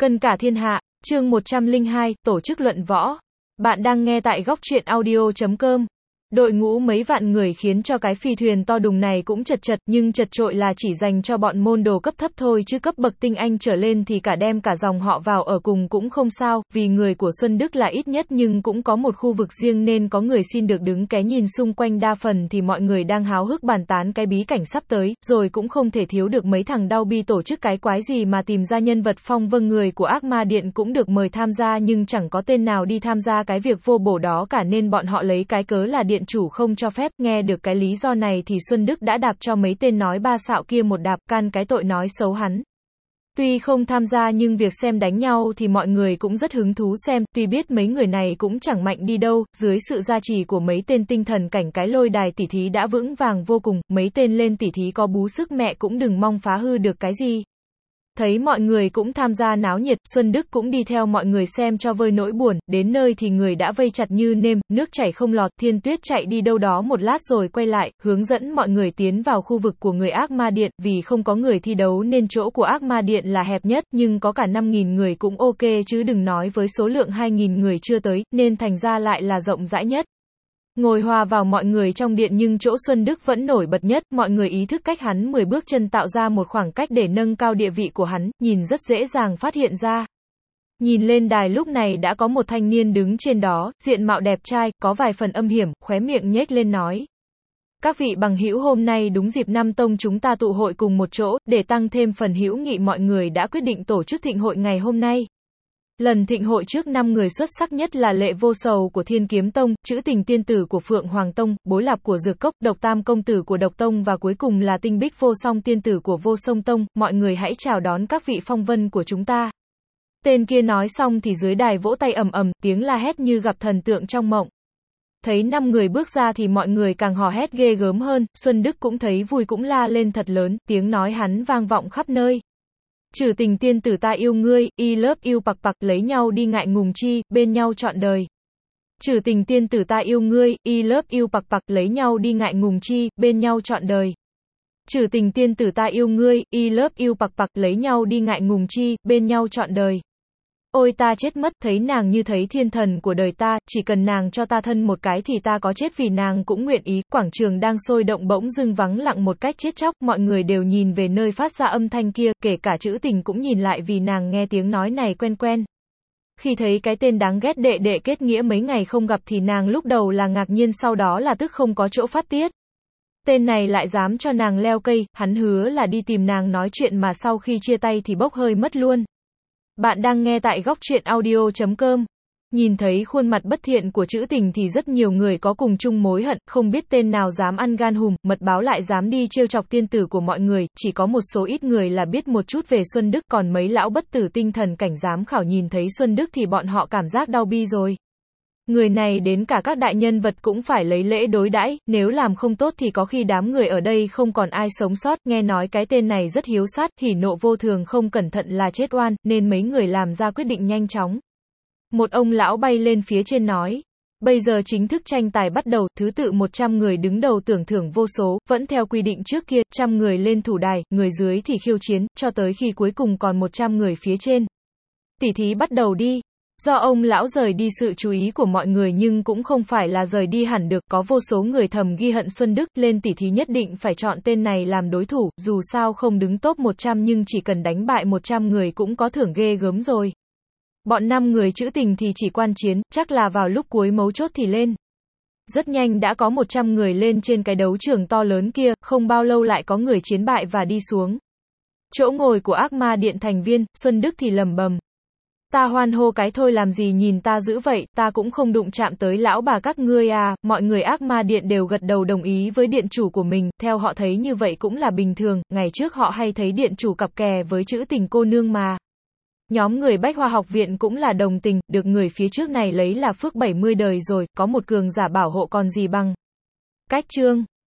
Cân cả thiên hạ, chương 102, tổ chức luận võ. Bạn đang nghe tại góc truyện audio.com. Đội ngũ mấy vạn người khiến cho cái phi thuyền to đùng này cũng chật chật, nhưng chật trội là chỉ dành cho bọn môn đồ cấp thấp thôi, chứ cấp bậc tinh anh trở lên thì cả đem cả dòng họ vào ở cùng cũng không sao, vì người của Xuân Đức là ít nhất nhưng cũng có một khu vực riêng nên có người xin được đứng ké nhìn xung quanh, đa phần thì mọi người đang háo hức bàn tán cái bí cảnh sắp tới, rồi cũng không thể thiếu được mấy thằng đau bi tổ chức cái quái gì mà tìm ra nhân vật phong vâng. Người của Ác Ma Điện cũng được mời tham gia nhưng chẳng có tên nào đi tham gia cái việc vô bổ đó cả, nên bọn họ lấy cái cớ là điện chủ không cho phép. Nghe được cái lý do này thì Xuân Đức đã đạp cho mấy tên nói ba xạo kia một đạp, can cái tội nói xấu hắn. Tuy không tham gia nhưng việc xem đánh nhau thì mọi người cũng rất hứng thú xem, tuy biết mấy người này cũng chẳng mạnh đi đâu, dưới sự gia trì của mấy tên tinh thần cảnh, cái lôi đài tỉ thí đã vững vàng vô cùng, mấy tên lên tỉ thí có bú sức mẹ cũng đừng mong phá hư được cái gì. Thấy mọi người cũng tham gia náo nhiệt, Xuân Đức cũng đi theo mọi người xem cho vơi nỗi buồn, đến nơi thì người đã vây chặt như nêm, nước chảy không lọt. Thiên Tuyết chạy đi đâu đó một lát rồi quay lại, hướng dẫn mọi người tiến vào khu vực của người Ác Ma Điện, vì không có người thi đấu nên chỗ của Ác Ma Điện là hẹp nhất, nhưng có cả 5.000 người cũng ok chứ đừng nói với số lượng 2.000 người chưa tới, nên thành ra lại là rộng rãi nhất. Ngồi hòa vào mọi người trong điện nhưng chỗ Xuân Đức vẫn nổi bật nhất, mọi người ý thức cách hắn 10 bước chân tạo ra một khoảng cách để nâng cao địa vị của hắn, nhìn rất dễ dàng phát hiện ra. Nhìn lên đài lúc này đã có một thanh niên đứng trên đó, diện mạo đẹp trai, có vài phần âm hiểm, khóe miệng nhếch lên nói: "Các vị bằng hữu, hôm nay đúng dịp năm tông chúng ta tụ hội cùng một chỗ, để tăng thêm phần hữu nghị mọi người đã quyết định tổ chức thịnh hội ngày hôm nay. Lần thịnh hội trước 5 người xuất sắc nhất là Lệ Vô Sầu của Thiên Kiếm Tông, Trữ Tình Tiên Tử của Phượng Hoàng Tông, Bối Lạp của Dược Cốc, Độc Tam Công Tử của Độc Tông và cuối cùng là Tinh Bích Vô Song Tiên Tử của Vô Song Tông, mọi người hãy chào đón các vị phong vân của chúng ta." Tên kia nói xong thì dưới đài vỗ tay ầm ầm, tiếng la hét như gặp thần tượng trong mộng. Thấy 5 người bước ra thì mọi người càng hò hét ghê gớm hơn, Xuân Đức cũng thấy vui cũng la lên thật lớn, tiếng nói hắn vang vọng khắp nơi. "Trừ Tình Tiên Tử ta yêu ngươi, I love you pặc pặc, lấy nhau đi ngại ngùng chi, bên nhau trọn đời. Trừ Tình Tiên Tử ta yêu ngươi, I love you pặc pặc, lấy nhau đi ngại ngùng chi, bên nhau trọn đời. Trừ Tình Tiên Tử ta yêu ngươi, I love you pặc pặc, lấy nhau đi ngại ngùng chi, bên nhau trọn đời. Ôi ta chết mất, thấy nàng như thấy thiên thần của đời ta, chỉ cần nàng cho ta thân một cái thì ta có chết vì nàng cũng nguyện ý." Quảng trường đang sôi động bỗng dưng vắng lặng một cách chết chóc, mọi người đều nhìn về nơi phát ra âm thanh kia, kể cả Trữ Tình cũng nhìn lại vì nàng nghe tiếng nói này quen quen. Khi thấy cái tên đáng ghét đệ đệ kết nghĩa mấy ngày không gặp thì nàng lúc đầu là ngạc nhiên, sau đó là tức không có chỗ phát tiết. Tên này lại dám cho nàng leo cây, hắn hứa là đi tìm nàng nói chuyện mà sau khi chia tay thì bốc hơi mất luôn. Bạn đang nghe tại góc truyện audio.com. Nhìn thấy khuôn mặt bất thiện của Trữ Tình thì rất nhiều người có cùng chung mối hận, không biết tên nào dám ăn gan hùm, mật báo lại dám đi trêu chọc tiên tử của mọi người, chỉ có một số ít người là biết một chút về Xuân Đức, còn mấy lão bất tử tinh thần cảnh giám khảo nhìn thấy Xuân Đức thì bọn họ cảm giác đau bi rồi. Người này đến cả các đại nhân vật cũng phải lấy lễ đối đãi, nếu làm không tốt thì có khi đám người ở đây không còn ai sống sót. Nghe nói cái tên này rất hiếu sát, hỉ nộ vô thường, không cẩn thận là chết oan, nên mấy người làm ra quyết định nhanh chóng. Một ông lão bay lên phía trên nói: "Bây giờ chính thức tranh tài bắt đầu, thứ tự 100 người đứng đầu tưởng thưởng vô số, vẫn theo quy định trước kia, 100 người lên thủ đài, người dưới thì khiêu chiến, cho tới khi cuối cùng còn 100 người phía trên. Tỉ thí bắt đầu đi." Do ông lão rời đi sự chú ý của mọi người nhưng cũng không phải là rời đi hẳn được, có vô số người thầm ghi hận Xuân Đức, lên tỉ thí nhất định phải chọn tên này làm đối thủ, dù sao không đứng top 100 nhưng chỉ cần đánh bại 100 người cũng có thưởng ghê gớm rồi. Bọn 5 người Trữ Tình thì chỉ quan chiến, chắc là vào lúc cuối mấu chốt thì lên. Rất nhanh đã có 100 người lên trên cái đấu trường to lớn kia, không bao lâu lại có người chiến bại và đi xuống. Chỗ ngồi của Ác Ma Điện thành viên, Xuân Đức thì lẩm bẩm: "Ta hoan hô cái thôi làm gì nhìn ta dữ vậy, ta cũng không đụng chạm tới lão bà các ngươi à." Mọi người Ác Ma Điện đều gật đầu đồng ý với điện chủ của mình, theo họ thấy như vậy cũng là bình thường, ngày trước họ hay thấy điện chủ cặp kè với Trữ Tình cô nương mà. Nhóm người Bách Hoa học viện cũng là đồng tình, được người phía trước này lấy là phước 70 đời rồi, có một cường giả bảo hộ còn gì bằng. Cách chương